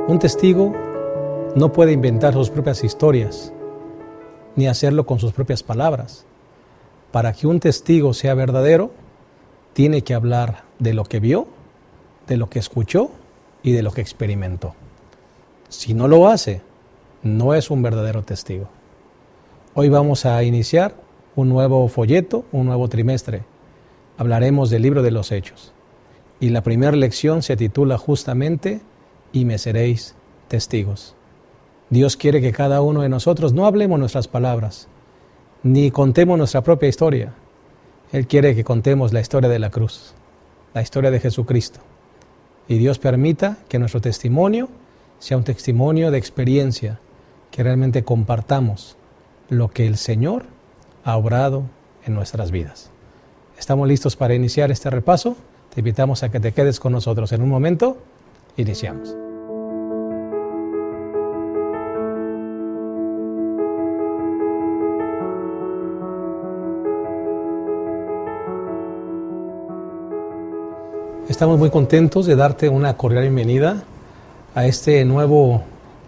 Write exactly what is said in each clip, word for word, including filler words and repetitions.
Un testigo no puede inventar sus propias historias, ni hacerlo con sus propias palabras. Para que un testigo sea verdadero, tiene que hablar de lo que vio, de lo que escuchó y de lo que experimentó. Si no lo hace, no es un verdadero testigo. Hoy vamos a iniciar un nuevo folleto, un nuevo trimestre. Hablaremos del libro de los Hechos. Y la primera lección se titula justamente "Y me seréis testigos". Dios quiere que cada uno de nosotros no hablemos nuestras palabras, ni contemos nuestra propia historia. Él quiere que contemos la historia de la cruz, la historia de Jesucristo. Y Dios permita que nuestro testimonio sea un testimonio de experiencia, que realmente compartamos lo que el Señor ha obrado en nuestras vidas. ¿Estamos listos para iniciar este repaso? Te invitamos a que te quedes con nosotros. En un momento, iniciamos. Estamos muy contentos de darte una cordial bienvenida a este nuevo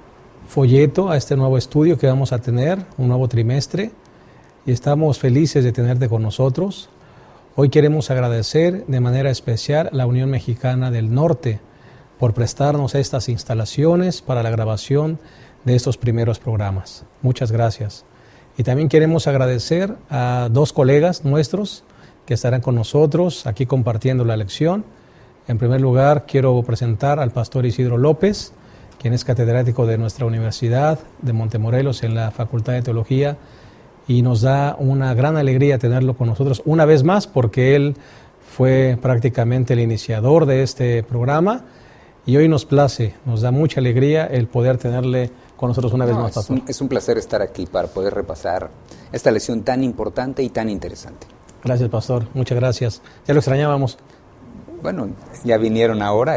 folleto, a este nuevo estudio que vamos a tener, un nuevo trimestre, y estamos felices de tenerte con nosotros. Hoy queremos agradecer de manera especial a la Unión Mexicana del Norte por prestarnos estas instalaciones para la grabación de estos primeros programas. Muchas gracias. Y también queremos agradecer a dos colegas nuestros que estarán con nosotros aquí compartiendo la lección. En primer lugar, quiero presentar al pastor Isidro López, quien es catedrático de nuestra Universidad de Montemorelos en la Facultad de Teología, y nos da una gran alegría tenerlo con nosotros una vez más, porque él fue prácticamente el iniciador de este programa, y hoy nos place, nos da mucha alegría el poder tenerle con nosotros una vez no, más, es pastor. Un, es un placer estar aquí para poder repasar esta lección tan importante y tan interesante. Gracias, pastor, muchas gracias. Ya lo extrañábamos. Bueno, ya vinieron ahora.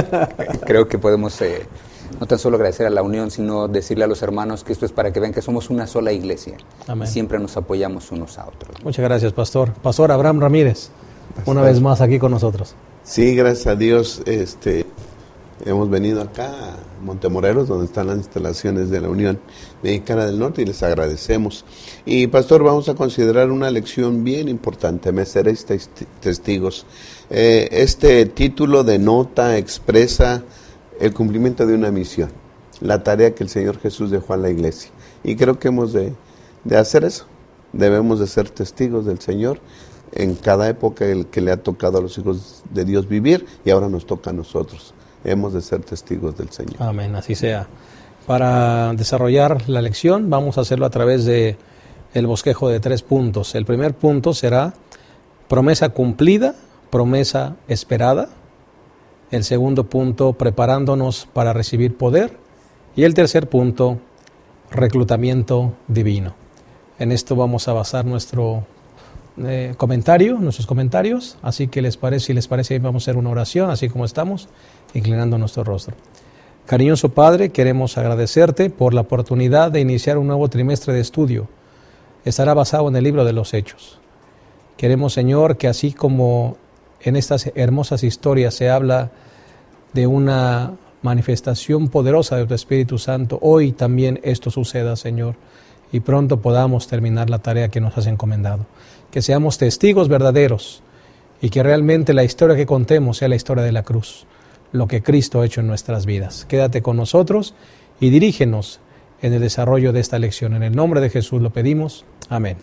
Creo que podemos eh, no tan solo agradecer a la unión, sino decirle a los hermanos que esto es para que vean que somos una sola iglesia. Amén. Y siempre nos apoyamos unos a otros. Muchas gracias, pastor. Pastor Abraham Ramírez, pastor, una vez más aquí con nosotros. Sí, gracias a Dios. Este, hemos venido acá a Montemorelos, donde están las instalaciones de la Unión Mexicana del Norte, y les agradecemos. Y pastor, vamos a considerar una lección bien importante, me seréis testigos. Eh, este título denota, expresa el cumplimiento de una misión, la tarea que el Señor Jesús dejó a la iglesia. Y creo que hemos de, de hacer eso. Debemos de ser testigos del Señor en cada época el que le ha tocado a los hijos de Dios vivir, y ahora nos toca a nosotros. Hemos de ser testigos del Señor. Amén, así sea. Para desarrollar la lección vamos a hacerlo a través de el bosquejo de tres puntos. El primer punto será promesa cumplida, promesa esperada. El segundo punto, preparándonos para recibir poder. Y el tercer punto, reclutamiento divino. En esto vamos a basar nuestro eh, comentario, nuestros comentarios. Así que les parece, si les parece, vamos a hacer una oración, así como estamos, inclinando nuestro rostro. Cariñoso Padre, queremos agradecerte por la oportunidad de iniciar un nuevo trimestre de estudio. Estará basado en el libro de los Hechos. Queremos, Señor, que así como en estas hermosas historias se habla de una manifestación poderosa de tu Espíritu Santo, hoy también esto suceda, Señor, y pronto podamos terminar la tarea que nos has encomendado. Que seamos testigos verdaderos y que realmente la historia que contemos sea la historia de la cruz, lo que Cristo ha hecho en nuestras vidas. Quédate con nosotros y dirígenos en el desarrollo de esta lección. En el nombre de Jesús lo pedimos. Amén.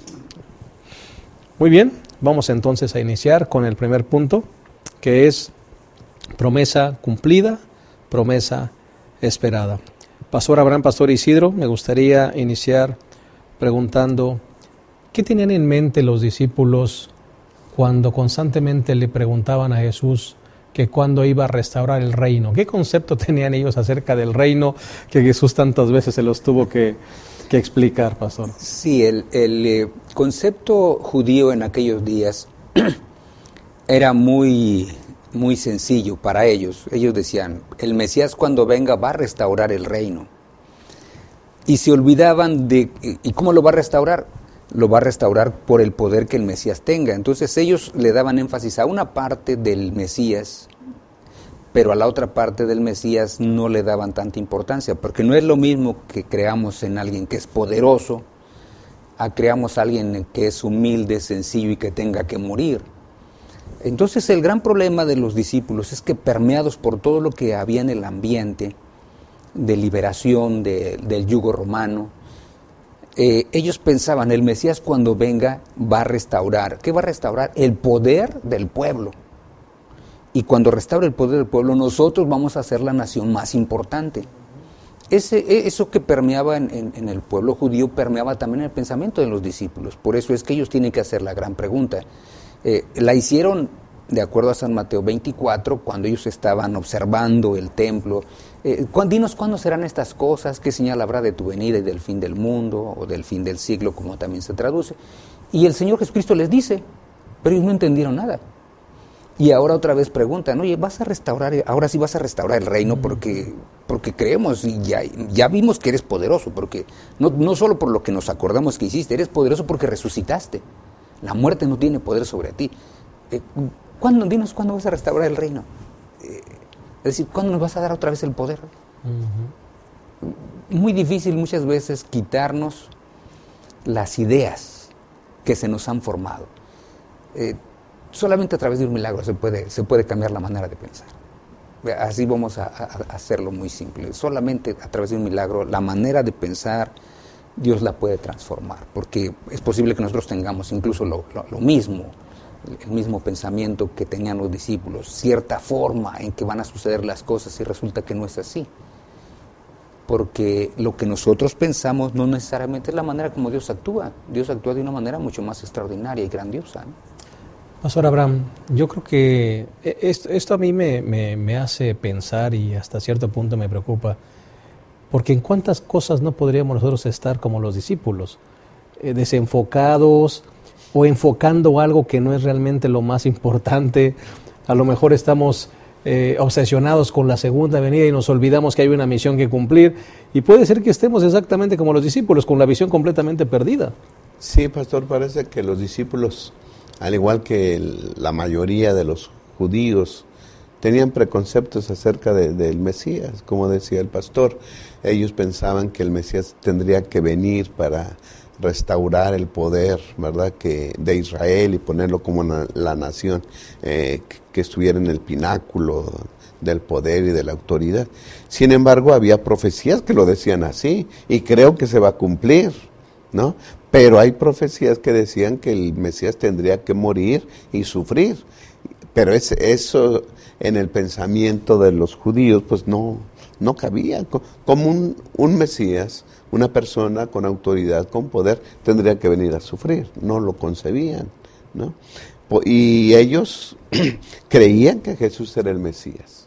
Muy bien, vamos entonces a iniciar con el primer punto, que es promesa cumplida, promesa esperada. Pastor Abraham, Pastor Isidro, me gustaría iniciar preguntando, ¿qué tenían en mente los discípulos cuando constantemente le preguntaban a Jesús que cuándo iba a restaurar el reino? ¿Qué concepto tenían ellos acerca del reino que Jesús tantas veces se los tuvo que, que explicar, pastor? Sí, el, el eh, concepto judío en aquellos días era muy, muy sencillo para ellos. Ellos decían, el Mesías cuando venga va a restaurar el reino. Y se olvidaban de, ¿y cómo lo va a restaurar? Lo va a restaurar por el poder que el Mesías tenga. Entonces ellos le daban énfasis a una parte del Mesías, pero a la otra parte del Mesías no le daban tanta importancia, porque no es lo mismo que creamos en alguien que es poderoso, a creamos a alguien que es humilde, sencillo y que tenga que morir. Entonces el gran problema de los discípulos es que, permeados por todo lo que había en el ambiente de liberación de, del yugo romano, eh, ellos pensaban, el Mesías cuando venga va a restaurar. ¿Qué va a restaurar? El poder del pueblo. Y cuando restaure el poder del pueblo, nosotros vamos a ser la nación más importante. Ese, eso que permeaba en, en, en el pueblo judío, permeaba también en el pensamiento de los discípulos. Por eso es que ellos tienen que hacer la gran pregunta. Eh, la hicieron de acuerdo a San Mateo veinticuatro, cuando ellos estaban observando el templo. Eh, dinos cuándo serán estas cosas, qué señal habrá de tu venida y del fin del mundo, o del fin del siglo, como también se traduce. Y el Señor Jesucristo les dice, pero ellos no entendieron nada. Y ahora otra vez preguntan, oye, ¿vas a restaurar, ahora sí vas a restaurar el reino? Porque, porque creemos y ya, ya vimos que eres poderoso, porque no, no solo por lo que nos acordamos que hiciste, eres poderoso porque resucitaste. La muerte no tiene poder sobre ti. Eh, ¿cuándo, dinos cuándo vas a restaurar el reino? Eh, es decir, ¿cuándo nos vas a dar otra vez el poder? Uh-huh. Muy difícil muchas veces quitarnos las ideas que se nos han formado. Eh, Solamente a través de un milagro se puede, se puede cambiar la manera de pensar. Así vamos a, a, a hacerlo muy simple. Solamente a través de un milagro la manera de pensar Dios la puede transformar, porque es posible que nosotros tengamos incluso lo, lo, lo mismo, el mismo pensamiento que tenían los discípulos, cierta forma en que van a suceder las cosas, y resulta que no es así. Porque lo que nosotros pensamos no necesariamente es la manera como Dios actúa. Dios actúa de una manera mucho más extraordinaria y grandiosa, ¿no? Pastor Abraham, yo creo que esto, esto a mí me, me, me hace pensar y hasta cierto punto me preocupa, porque en cuántas cosas no podríamos nosotros estar como los discípulos, eh, desenfocados o enfocando algo que no es realmente lo más importante. A lo mejor estamos eh, obsesionados con la segunda venida y nos olvidamos que hay una misión que cumplir, y puede ser que estemos exactamente como los discípulos, con la visión completamente perdida. Sí, pastor, parece que los discípulos, al igual que el, la mayoría de los judíos, tenían preconceptos acerca de, del Mesías. Como decía el pastor, ellos pensaban que el Mesías tendría que venir para restaurar el poder, ¿verdad?, que de Israel y ponerlo como una, la nación eh, que, que estuviera en el pináculo del poder y de la autoridad. Sin embargo, había profecías que lo decían así, y creo que se va a cumplir, ¿no? Pero hay profecías que decían que el Mesías tendría que morir y sufrir. Pero es, eso en el pensamiento de los judíos pues no, no cabía. Como un, un Mesías, una persona con autoridad, con poder, tendría que venir a sufrir. No lo concebían, ¿no? Y ellos creían que Jesús era el Mesías,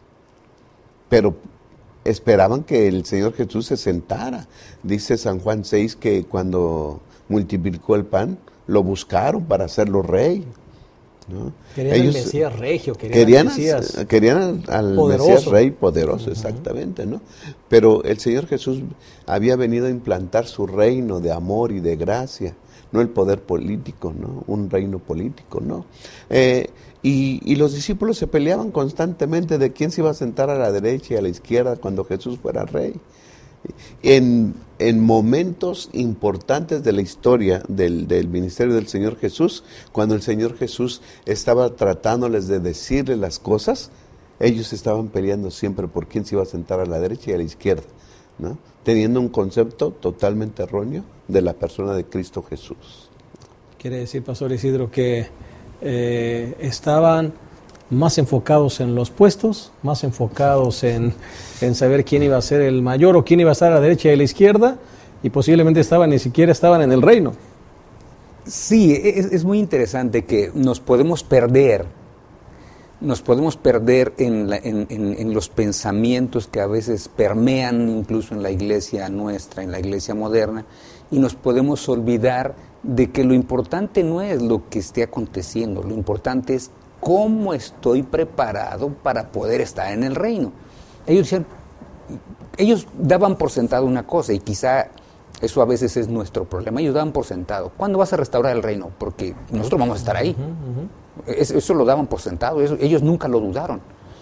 pero esperaban que el Señor Jesús se sentara. Dice San Juan seis que cuando multiplicó el pan, lo buscaron para hacerlo rey, ¿no? Querían Ellos al Mesías regio, querían, querían, al Mesías, querían al, al Mesías rey poderoso, uh-huh. Exactamente, ¿no? Pero el Señor Jesús había venido a implantar su reino de amor y de gracia, no el poder político, ¿no? Un reino político, ¿no? Eh, y, y los discípulos se peleaban constantemente de quién se iba a sentar a la derecha y a la izquierda cuando Jesús fuera rey. En, en momentos importantes de la historia del, del ministerio del Señor Jesús, cuando el Señor Jesús estaba tratándoles de decirles las cosas, ellos estaban peleando siempre por quién se iba a sentar a la derecha y a la izquierda, ¿no? Teniendo un concepto totalmente erróneo de la persona de Cristo Jesús. Quiere decir, Pastor Isidro, que eh, estaban más enfocados en los puestos, más enfocados en, en saber quién iba a ser el mayor o quién iba a estar a la derecha y a la izquierda, y posiblemente estaban, ni siquiera estaban en el reino. Sí, es, es muy interesante que nos podemos perder, nos podemos perder en, la, en, en, en los pensamientos que a veces permean incluso en la iglesia nuestra, en la iglesia moderna, y nos podemos olvidar de que lo importante no es lo que esté aconteciendo, lo importante es ¿cómo estoy preparado para poder estar en el reino? Ellos decían, ellos daban por sentado una cosa, y quizá eso a veces es nuestro problema. Ellos daban por sentado, ¿cuándo vas a restaurar el reino? Porque nosotros vamos a estar ahí. Uh-huh, uh-huh. Eso, eso lo daban por sentado, eso, ellos nunca lo dudaron.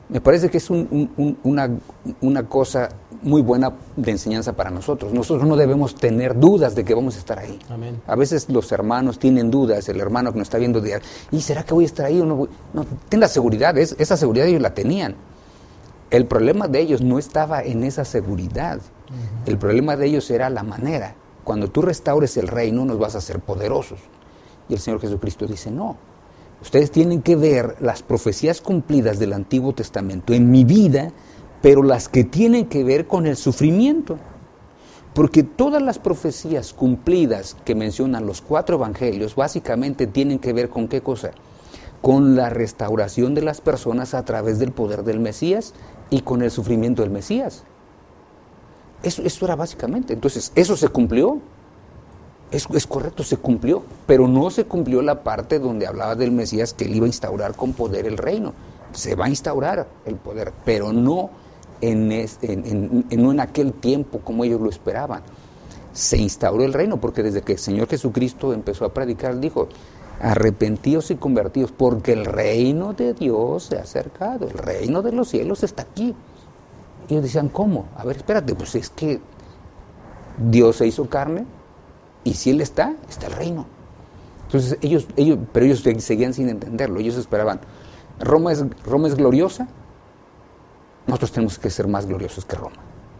Me parece que es un, un, una, una cosa muy buena de enseñanza para nosotros. Nosotros no debemos tener dudas de que vamos a estar ahí. Amén. A veces los hermanos tienen dudas, el hermano que nos está viendo, de, ¿y será que voy a estar ahí o no voy? No, ten la seguridad, es, esa seguridad ellos la tenían. El problema de ellos no estaba en esa seguridad. Uh-huh. El problema de ellos era la manera. Cuando tú restaures el reino nos vas a hacer poderosos. Y el Señor Jesucristo dice, no. Ustedes tienen que ver las profecías cumplidas del Antiguo Testamento en mi vida, pero las que tienen que ver con el sufrimiento. Porque todas las profecías cumplidas que mencionan los cuatro evangelios básicamente tienen que ver con ¿qué cosa? Con la restauración de las personas a través del poder del Mesías y con el sufrimiento del Mesías. Eso, eso era básicamente. Entonces, eso se cumplió. Es, es correcto, se cumplió, pero no se cumplió la parte donde hablaba del Mesías que él iba a instaurar con poder el reino. Se va a instaurar el poder, pero no en, es, en, en, en, no en aquel tiempo como ellos lo esperaban. Se instauró el reino porque desde que el Señor Jesucristo empezó a predicar, él dijo, arrepentíos y convertíos porque el reino de Dios se ha acercado, el reino de los cielos está aquí. Y ellos decían, ¿cómo? A ver, espérate, pues es que Dios se hizo carne. Y si Él está, está el reino. Entonces ellos, ellos, pero ellos seguían sin entenderlo. Ellos esperaban, Roma es, Roma es gloriosa, nosotros tenemos que ser más gloriosos que Roma.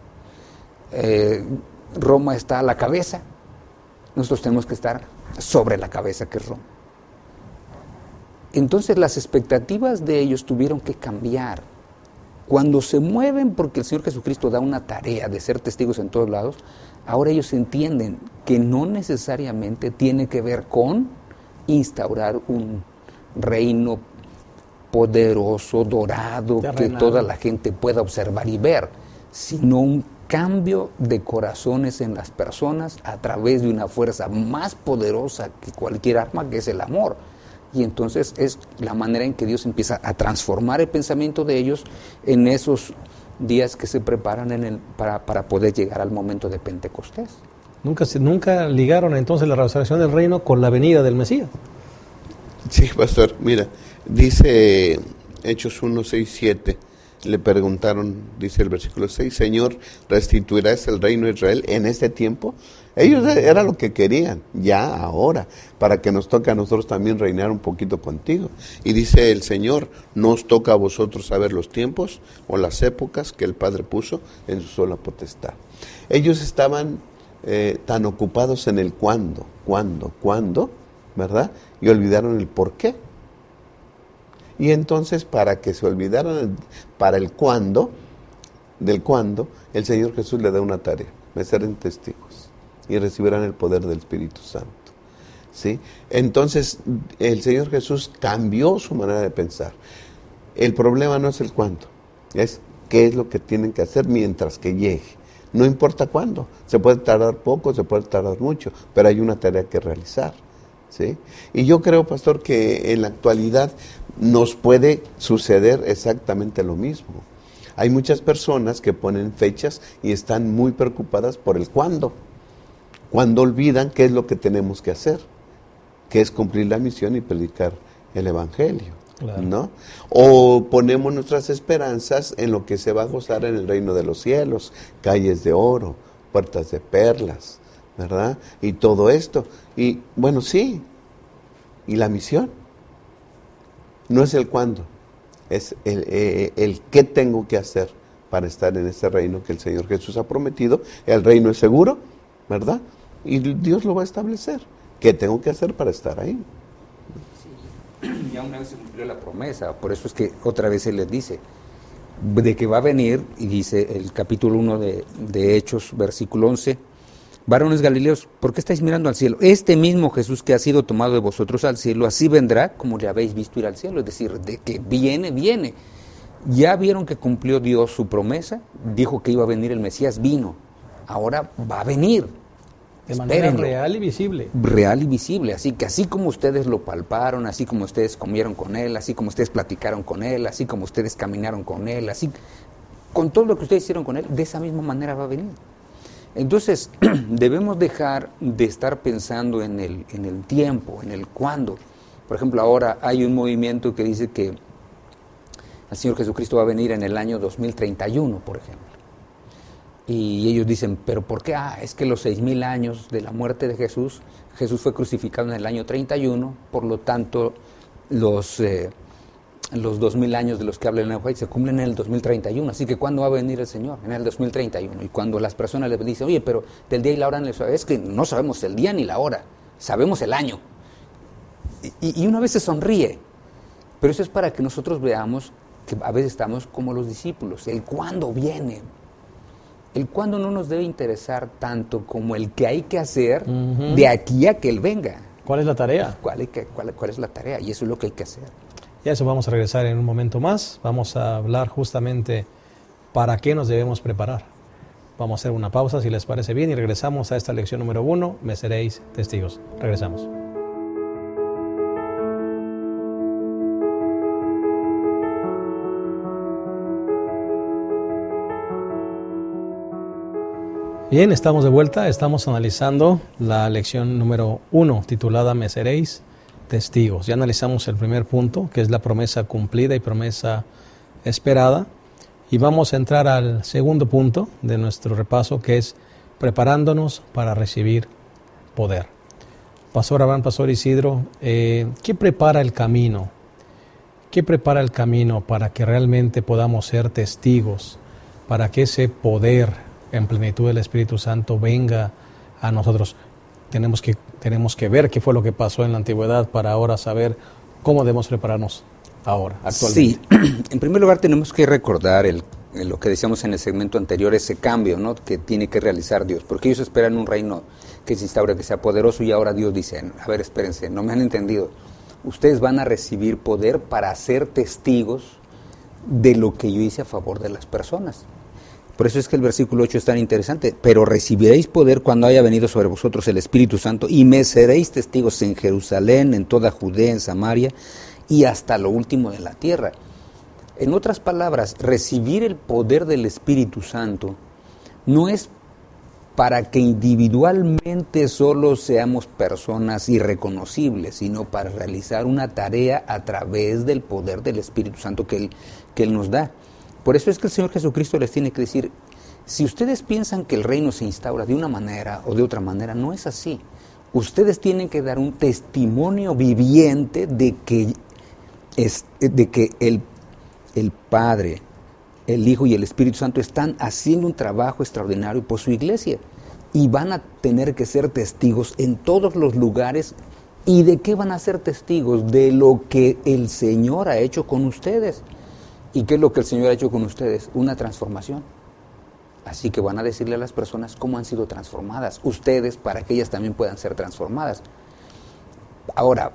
Eh, Roma está a la cabeza, nosotros tenemos que estar sobre la cabeza que es Roma. Entonces las expectativas de ellos tuvieron que cambiar. Cuando se mueven porque el Señor Jesucristo da una tarea de ser testigos en todos lados, ahora ellos entienden que no necesariamente tiene que ver con instaurar un reino poderoso, dorado, terrenal, que toda la gente pueda observar y ver, sino un cambio de corazones en las personas a través de una fuerza más poderosa que cualquier arma, que es el amor. Y entonces es la manera en que Dios empieza a transformar el pensamiento de ellos en esos días que se preparan en el, para, para poder llegar al momento de Pentecostés. Nunca, se, nunca ligaron entonces la restauración del reino con la venida del Mesías. Sí, pastor, mira, dice Hechos uno, seis, siete, le preguntaron, dice el versículo seis, Señor, ¿restituirás el reino de Israel en este tiempo? Ellos era lo que querían, ya, ahora, para que nos toque a nosotros también reinar un poquito contigo. Y dice el Señor, ¿no os toca a vosotros saber los tiempos o las épocas que el Padre puso en su sola potestad? Ellos estaban eh, tan ocupados en el cuándo, cuándo, cuándo, ¿verdad? Y olvidaron el por qué. Y entonces, para que se olvidaran el, para el cuándo, del cuándo, el Señor Jesús le da una tarea, de ser testigos. Y recibirán el poder del Espíritu Santo, ¿sí? Entonces, el Señor Jesús cambió su manera de pensar. El problema no es el cuándo, es qué es lo que tienen que hacer mientras que llegue. No importa cuándo, se puede tardar poco, se puede tardar mucho, pero hay una tarea que realizar, ¿sí? Y yo creo, pastor, que en la actualidad nos puede suceder exactamente lo mismo. Hay muchas personas que ponen fechas y están muy preocupadas por el cuándo. Cuando olvidan qué es lo que tenemos que hacer, que es cumplir la misión y predicar el Evangelio, claro, ¿no? O ponemos nuestras esperanzas en lo que se va a gozar en el reino de los cielos, calles de oro, puertas de perlas, ¿verdad? Y todo esto. Y bueno, sí, ¿y la misión? No es el cuándo, es el, el, el qué tengo que hacer para estar en ese reino que el Señor Jesús ha prometido. El reino es seguro, ¿verdad? Y Dios lo va a establecer. ¿Qué tengo que hacer para estar ahí? Sí. Ya una vez se cumplió la promesa, por eso es que otra vez Él les dice, de que va a venir, y dice el capítulo uno de, de Hechos, versículo once, varones galileos, ¿por qué estáis mirando al cielo? Este mismo Jesús que ha sido tomado de vosotros al cielo, así vendrá como le habéis visto ir al cielo, es decir, de que viene, viene. Ya vieron que cumplió Dios su promesa, dijo que iba a venir el Mesías, vino, ahora va a venir. De manera real y visible. Real y visible, así que así como ustedes lo palparon, así como ustedes comieron con Él, así como ustedes platicaron con Él, así como ustedes caminaron con Él, así, con todo lo que ustedes hicieron con Él, de esa misma manera va a venir. Entonces, debemos dejar de estar pensando en el, en el tiempo, en el cuándo. Por ejemplo, ahora hay un movimiento que dice que el Señor Jesucristo va a venir en el año dos mil treinta y uno, por ejemplo. Y ellos dicen, ¿pero por qué? Ah, es que los seis mil años de la muerte de Jesús, Jesús fue crucificado en el año treinta y uno, por lo tanto, los, eh, los dos mil años de los que habla el Evangelio se cumplen en el dos mil treinta y uno. Así que, ¿cuándo va a venir el Señor? En el dos mil treinta y uno. Y cuando las personas le dicen, oye, pero del día y la hora, es que no sabemos el día ni la hora, sabemos el año. Y, y uno a veces sonríe, pero eso es para que nosotros veamos que a veces estamos como los discípulos, el cuándo viene. El cuándo no nos debe interesar tanto como el que hay que hacer uh-huh. de aquí a que Él venga. ¿Cuál es la tarea? ¿Cuál, hay que, cuál, ¿Cuál es la tarea? Y eso es lo que hay que hacer. Y a eso vamos a regresar en un momento más. Vamos a hablar justamente para qué nos debemos preparar. Vamos a hacer una pausa, si les parece bien, y regresamos a esta lección número uno, me seréis testigos. Regresamos. Bien, estamos de vuelta, estamos analizando la lección número uno, titulada Me seréis testigos. Ya analizamos el primer punto, que es la promesa cumplida y promesa esperada, y vamos a entrar al segundo punto de nuestro repaso, que es preparándonos para recibir poder. Pastor Abraham, Pastor Isidro, eh, ¿qué prepara el camino? ¿Qué prepara el camino para que realmente podamos ser testigos, para que ese poder en plenitud del Espíritu Santo venga a nosotros? Tenemos que, tenemos que ver qué fue lo que pasó en la antigüedad para ahora saber cómo debemos prepararnos ahora, actualmente. Sí, en primer lugar tenemos que recordar el, lo que decíamos en el segmento anterior, ese cambio, ¿no?, que tiene que realizar Dios, porque ellos esperan un reino que se instaure, que sea poderoso, y ahora Dios dice, a ver, espérense, no me han entendido, ustedes van a recibir poder para ser testigos de lo que yo hice a favor de las personas. Por eso es que el versículo ocho es tan interesante. Pero recibiréis poder cuando haya venido sobre vosotros el Espíritu Santo, y me seréis testigos en Jerusalén, en toda Judea, en Samaria, y hasta lo último de la tierra. En otras palabras, recibir el poder del Espíritu Santo no es para que individualmente solo seamos personas irreconocibles, sino para realizar una tarea a través del poder del Espíritu Santo que Él, que Él nos da. Por eso es que el Señor Jesucristo les tiene que decir, si ustedes piensan que el reino se instaura de una manera o de otra manera, no es así. Ustedes tienen que dar un testimonio viviente de que, es, de que el, el Padre, el Hijo y el Espíritu Santo están haciendo un trabajo extraordinario por su iglesia. Y van a tener que ser testigos en todos los lugares. ¿Y de qué van a ser testigos? De lo que el Señor ha hecho con ustedes. ¿Y qué es lo que el Señor ha hecho con ustedes? Una transformación. Así que van a decirle a las personas cómo han sido transformadas ustedes, para que ellas también puedan ser transformadas. Ahora,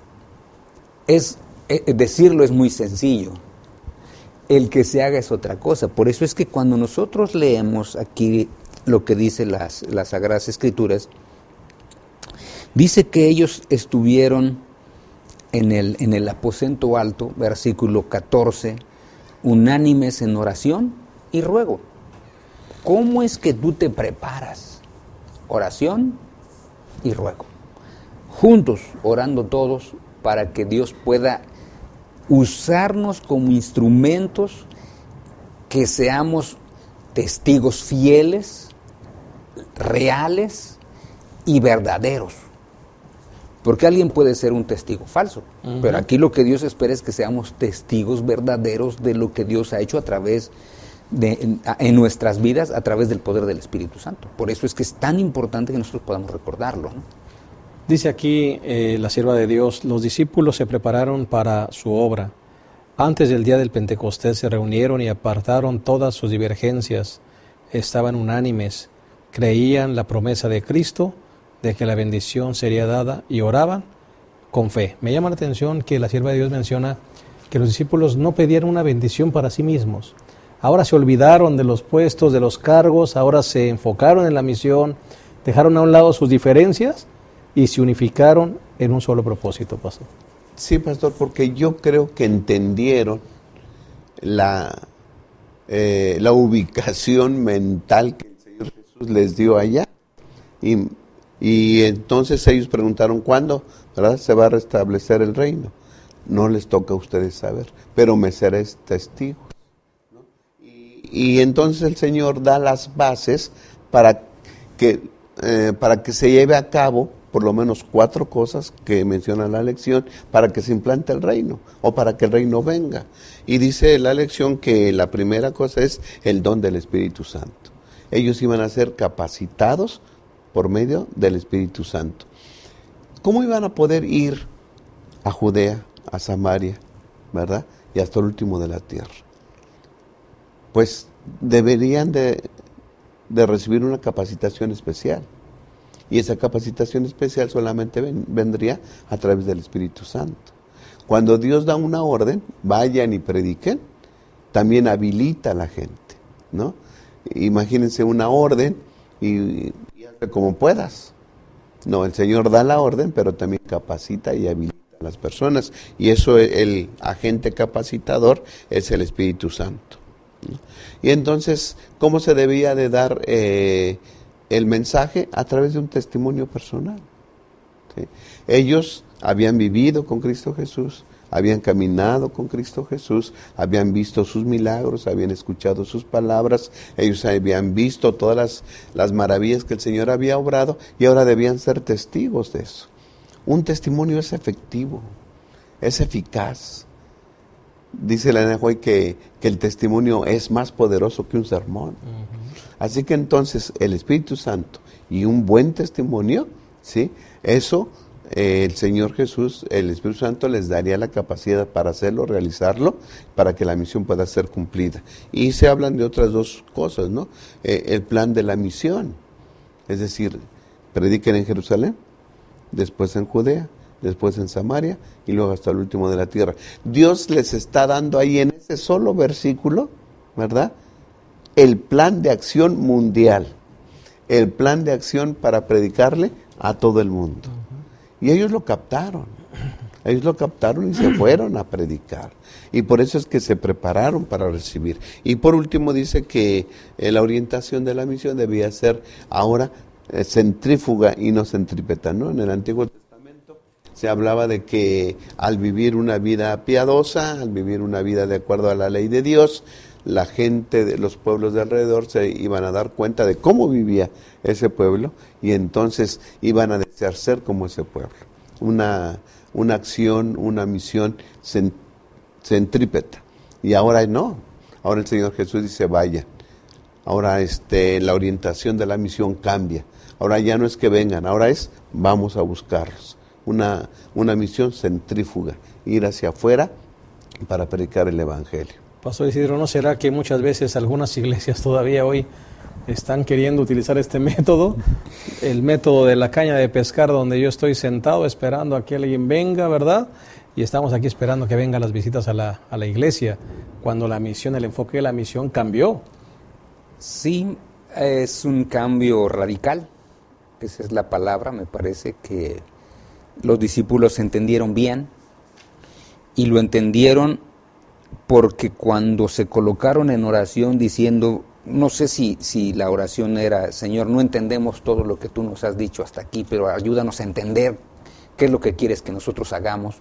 es, es, decirlo es muy sencillo. El que se haga es otra cosa. Por eso es que cuando nosotros leemos aquí lo que dice las, las Sagradas Escrituras, dice que ellos estuvieron en el, en el aposento alto, versículo catorce, unánimes en oración y ruego. ¿Cómo es que tú te preparas? Oración y ruego. Juntos, orando todos, para que Dios pueda usarnos como instrumentos, que seamos testigos fieles, reales y verdaderos. Porque alguien puede ser un testigo falso, uh-huh. pero aquí lo que Dios espera es que seamos testigos verdaderos de lo que Dios ha hecho a través de, en, en nuestras vidas, a través del poder del Espíritu Santo. Por eso es que es tan importante que nosotros podamos recordarlo, ¿no? Dice aquí eh, la sierva de Dios, los discípulos se prepararon para su obra. Antes del día del Pentecostés se reunieron y apartaron todas sus divergencias. Estaban unánimes, creían la promesa de Cristo, de que la bendición sería dada, y oraban con fe. Me llama la atención que la sierva de Dios menciona que los discípulos no pedían una bendición para sí mismos. Ahora se olvidaron de los puestos, de los cargos, ahora se enfocaron en la misión, dejaron a un lado sus diferencias y se unificaron en un solo propósito, pastor. Sí, pastor, porque yo creo que entendieron la, eh, la ubicación mental que el Señor Jesús les dio allá. Y Y entonces ellos preguntaron, ¿cuándo, verdad, se va a restablecer el reino? no les toca a ustedes saber, pero me seréis testigos. ¿No? Y, y entonces el Señor da las bases para que, eh, para que se lleve a cabo por lo menos cuatro cosas que menciona la lección para que se implante el reino o para que el reino venga. Y dice la lección que la primera cosa es el don del Espíritu Santo. Ellos iban a ser capacitados por medio del Espíritu Santo. ¿Cómo iban a poder ir a Judea, a Samaria, verdad? Y hasta el último de la tierra. Pues deberían de, de recibir una capacitación especial. Y esa capacitación especial solamente ven, vendría a través del Espíritu Santo. Cuando Dios da una orden, vayan y prediquen, también habilita a la gente, ¿no? Imagínense una orden y, y hazle como puedas. No, el Señor da la orden, pero también capacita y habilita a las personas. Y eso, el agente capacitador es el Espíritu Santo, ¿no? Y entonces, ¿cómo se debía de dar eh, el mensaje? A través de un testimonio personal, ¿sí? Ellos habían vivido con Cristo Jesús, habían caminado con Cristo Jesús, habían visto sus milagros, habían escuchado sus palabras, ellos habían visto todas las, las maravillas que el Señor había obrado y ahora debían ser testigos de eso. Un testimonio es efectivo, es eficaz. Dice la N J que, que el testimonio es más poderoso que un sermón. Uh-huh. Así que entonces el Espíritu Santo y un buen testimonio, ¿sí? Eso eh, el Señor Jesús, el Espíritu Santo les daría la capacidad para hacerlo, realizarlo, para que la misión pueda ser cumplida. Y se hablan de otras dos cosas, ¿no? Eh, el plan de la misión, es decir, prediquen en Jerusalén, después en Judea, después en Samaria y luego hasta el último de la tierra. Dios les está dando ahí en ese solo versículo, ¿verdad?, el plan de acción mundial, el plan de acción para predicarle a todo el mundo. Uh-huh. Y ellos lo captaron, ellos lo captaron y se fueron a predicar. Y por eso es que se prepararon para recibir. Y por último dice que eh, la orientación de la misión debía ser ahora eh, centrífuga y no centrípeta, ¿no? En el Antiguo Testamento se hablaba de que al vivir una vida piadosa, al vivir una vida de acuerdo a la ley de Dios, la gente de los pueblos de alrededor se iban a dar cuenta de cómo vivía ese pueblo y entonces iban a desear ser como ese pueblo. Una, una acción, una misión centrípeta. Y ahora no. Ahora el Señor Jesús dice, vayan. Ahora este, la orientación de la misión cambia. Ahora ya no es que vengan, ahora es vamos a buscarlos. Una, una misión centrífuga, ir hacia afuera para predicar el Evangelio. Pastor Isidro, ¿no será que muchas veces algunas iglesias todavía hoy están queriendo utilizar este método? El método de la caña de pescar, donde yo estoy sentado esperando a que alguien venga, ¿verdad? Y estamos aquí esperando que vengan las visitas a la, a la iglesia, cuando la misión, el enfoque de la misión cambió. Sí, es un cambio radical, esa es la palabra. Me parece que los discípulos entendieron bien y lo entendieron porque cuando se colocaron en oración diciendo, no sé si, si la oración era, Señor, no entendemos todo lo que tú nos has dicho hasta aquí, pero ayúdanos a entender qué es lo que quieres que nosotros hagamos.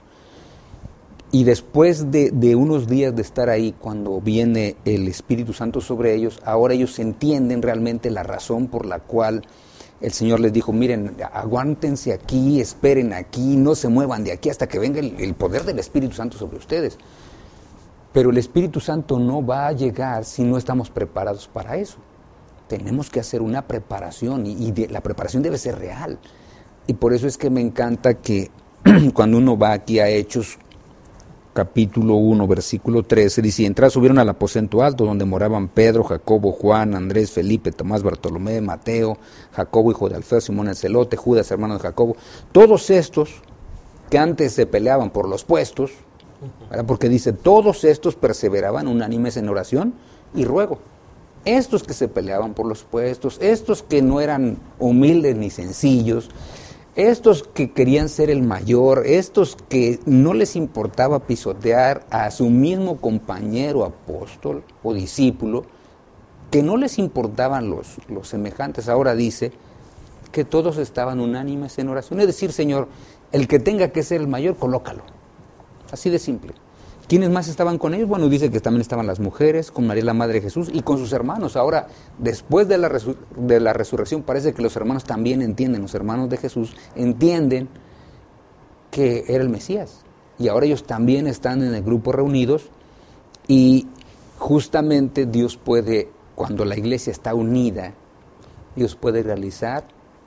Y después de, de unos días de estar ahí, cuando viene el Espíritu Santo sobre ellos, ahora ellos entienden realmente la razón por la cual el Señor les dijo, miren, aguántense aquí, esperen aquí, no se muevan de aquí hasta que venga el, el poder del Espíritu Santo sobre ustedes. Pero el Espíritu Santo no va a llegar si no estamos preparados para eso. Tenemos que hacer una preparación y, y de, la preparación debe ser real. Y por eso es que me encanta que cuando uno va aquí a Hechos, capítulo uno, versículo trece, dice, y entraron, subieron al aposento alto, donde moraban Pedro, Jacobo, Juan, Andrés, Felipe, Tomás, Bartolomé, Mateo, Jacobo, hijo de Alfeo, Simón el Celote, Judas, hermano de Jacobo. Todos estos que antes se peleaban por los puestos, ¿verdad? Porque dice, todos estos perseveraban unánimes en oración y ruego. Estos que se peleaban por los puestos, estos que no eran humildes ni sencillos, estos que querían ser el mayor, estos que no les importaba pisotear a su mismo compañero apóstol o discípulo, que no les importaban los, los semejantes, ahora dice que todos estaban unánimes en oración. Es decir, Señor, el que tenga que ser el mayor, colócalo. así de simple. ¿Quiénes más estaban con ellos? Bueno, dice que también estaban las mujeres, con María la Madre de Jesús y con sus hermanos. Ahora, después de la, resur- de la resurrección, parece que los hermanos también entienden, los hermanos de Jesús entienden que era el Mesías. Y ahora ellos también están en el grupo reunidos y justamente Dios puede, cuando la iglesia está unida, Dios puede realizar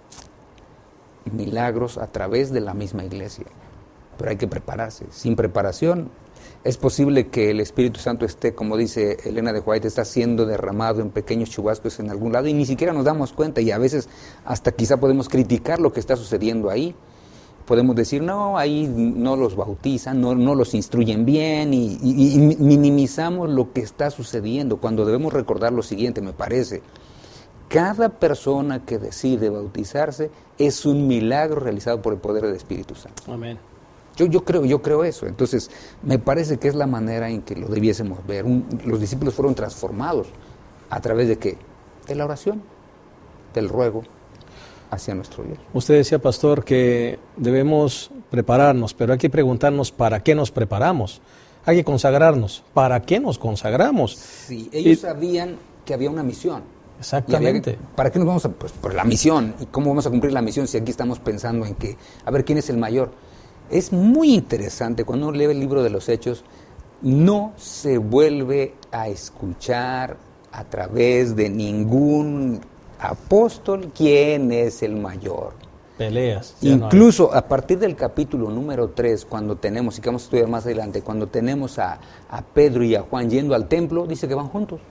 milagros a través de la misma iglesia. Pero hay que prepararse. Sin preparación, es posible que el Espíritu Santo esté, como dice Elena de White, está siendo derramado en pequeños chubascos en algún lado y ni siquiera nos damos cuenta, y a veces hasta quizá podemos criticar lo que está sucediendo ahí. Podemos decir, no, ahí no los bautizan, no, no los instruyen bien y, y, y minimizamos lo que está sucediendo, cuando debemos recordar lo siguiente, me parece. Cada persona que decide bautizarse es un milagro realizado por el poder del Espíritu Santo. Amén. Yo, yo, creo, yo creo eso. Entonces, me parece que es la manera en que lo debiésemos ver. Un, los discípulos fueron transformados a través de ¿qué? De la oración, del ruego hacia nuestro Dios. Usted decía, pastor, que debemos prepararnos, pero hay que preguntarnos para qué nos preparamos. Hay que consagrarnos. ¿Para qué nos consagramos? Sí, ellos y, sabían que había una misión. Exactamente. Que, ¿para qué nos vamos a...? Pues por la misión. ¿Y cómo vamos a cumplir la misión si aquí estamos pensando en que, a ver, ¿quién es el mayor? Es muy interesante, cuando uno lee el libro de los Hechos, no se vuelve a escuchar a través de ningún apóstol quién es el mayor. Peleas. Incluso no a partir del capítulo número tres, cuando tenemos, y que vamos a estudiar más adelante, cuando tenemos a, a Pedro y a Juan yendo al templo, dice que van juntos.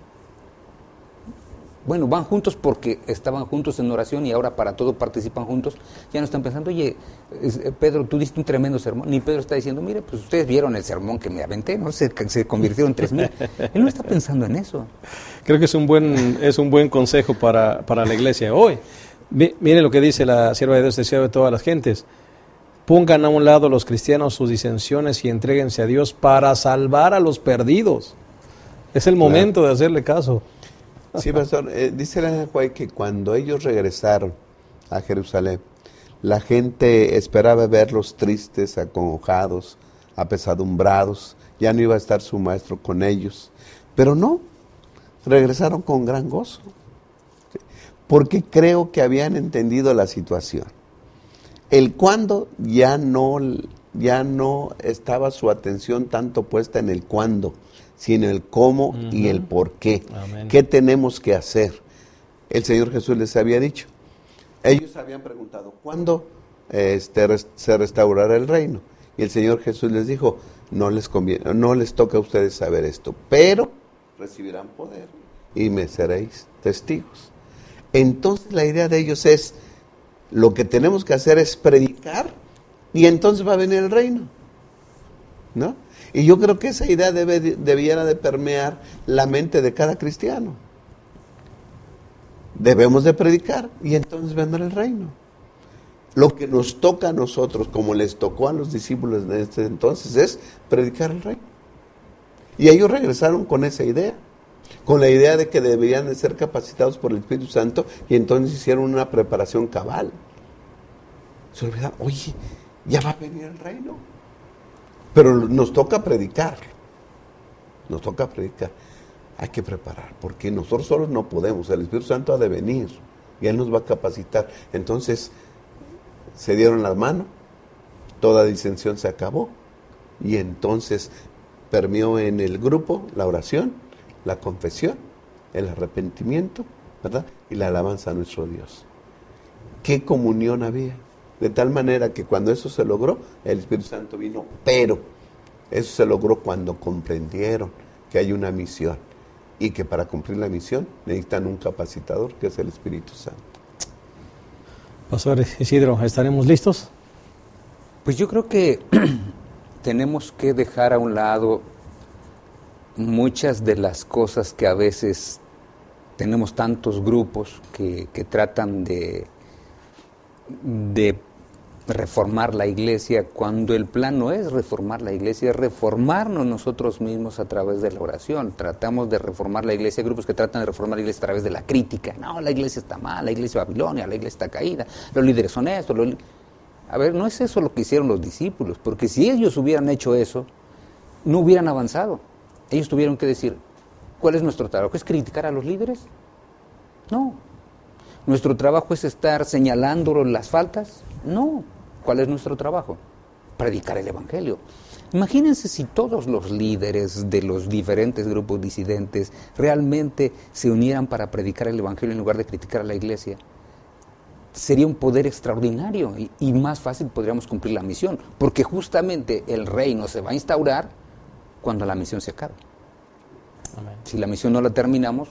Bueno, van juntos porque estaban juntos en oración y ahora para todo participan juntos. Ya no están pensando, oye, Pedro, tú diste un tremendo sermón. Ni Pedro está diciendo, mire, pues ustedes vieron el sermón que me aventé, ¿no? Se, se convirtieron en tres mil. Él no está pensando en eso. Creo que es un buen, es un buen consejo para, para la iglesia hoy. Miren lo que dice la sierva de Dios, deseado de todas las gentes. Pongan a un lado los cristianos sus disensiones y entréguense a Dios para salvar a los perdidos. Es el momento claro. de hacerle caso. Sí, pastor, eh, dice la Juárez que cuando ellos regresaron a Jerusalén, la gente esperaba verlos tristes, acongojados, apesadumbrados, ya no iba a estar su maestro con ellos, pero no, regresaron con gran gozo, porque creo que habían entendido la situación. El cuándo ya no, ya no estaba su atención tanto puesta en el cuándo, sino el cómo uh-huh. y el por qué. Amén. ¿Qué tenemos que hacer? El Señor Jesús les había dicho. Ellos habían preguntado, ¿cuándo este, se restaurará el reino? Y el Señor Jesús les dijo, no les conviene, no les toca a ustedes saber esto, pero recibirán poder y me seréis testigos. Entonces la idea de ellos es, lo que tenemos que hacer es predicar y entonces va a venir el reino, ¿no? Y yo creo que esa idea debe, debiera de permear la mente de cada cristiano. Debemos de predicar y entonces vendrá el reino. Lo que nos toca a nosotros, como les tocó a los discípulos de este entonces, es predicar el reino. Y ellos regresaron con esa idea, con la idea de que deberían de ser capacitados por el Espíritu Santo y entonces hicieron una preparación cabal. Se olvidaron, oye, ya va a venir el reino. Pero nos toca predicar, nos toca predicar, hay que preparar, porque nosotros solos no podemos, el Espíritu Santo ha de venir y Él nos va a capacitar. Entonces se dieron las manos, toda disensión se acabó y entonces permeó en el grupo la oración, la confesión, el arrepentimiento, ¿verdad? Y la alabanza a nuestro Dios. ¿Qué comunión había? De tal manera que cuando eso se logró, el Espíritu Santo vino, pero eso se logró cuando comprendieron que hay una misión y que para cumplir la misión necesitan un capacitador que es el Espíritu Santo. Pastor Isidro, ¿estaremos listos? Pues yo creo que tenemos que dejar a un lado muchas de las cosas que a veces tenemos tantos grupos que, que tratan de, de reformar la iglesia, cuando el plan no es reformar la iglesia, es reformarnos nosotros mismos a través de la oración. Tratamos de reformar la iglesia, hay grupos que tratan de reformar la iglesia a través de la crítica. No, la iglesia está mal, la iglesia Babilonia, la iglesia está caída, los líderes son estos. Los... A ver, no es eso lo que hicieron los discípulos, porque si ellos hubieran hecho eso, no hubieran avanzado. Ellos tuvieron que decir, ¿cuál es nuestro trabajo? ¿Es criticar a los líderes? No. ¿Nuestro trabajo es estar señalando las faltas? No. ¿Cuál es nuestro trabajo? Predicar el Evangelio. Imagínense si todos los líderes de los diferentes grupos disidentes realmente se unieran para predicar el Evangelio en lugar de criticar a la iglesia. Sería un poder extraordinario y, y más fácil podríamos cumplir la misión, porque justamente el reino se va a instaurar cuando la misión se acabe. Amén. Si la misión no la terminamos,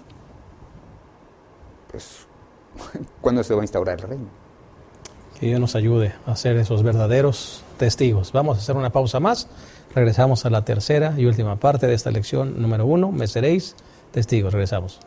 pues, ¿cuándo se va a instaurar el reino? Que Dios nos ayude a ser esos verdaderos testigos. Vamos a hacer una pausa más. Regresamos a la tercera y última parte de esta lección número uno. Me seréis testigos. Regresamos.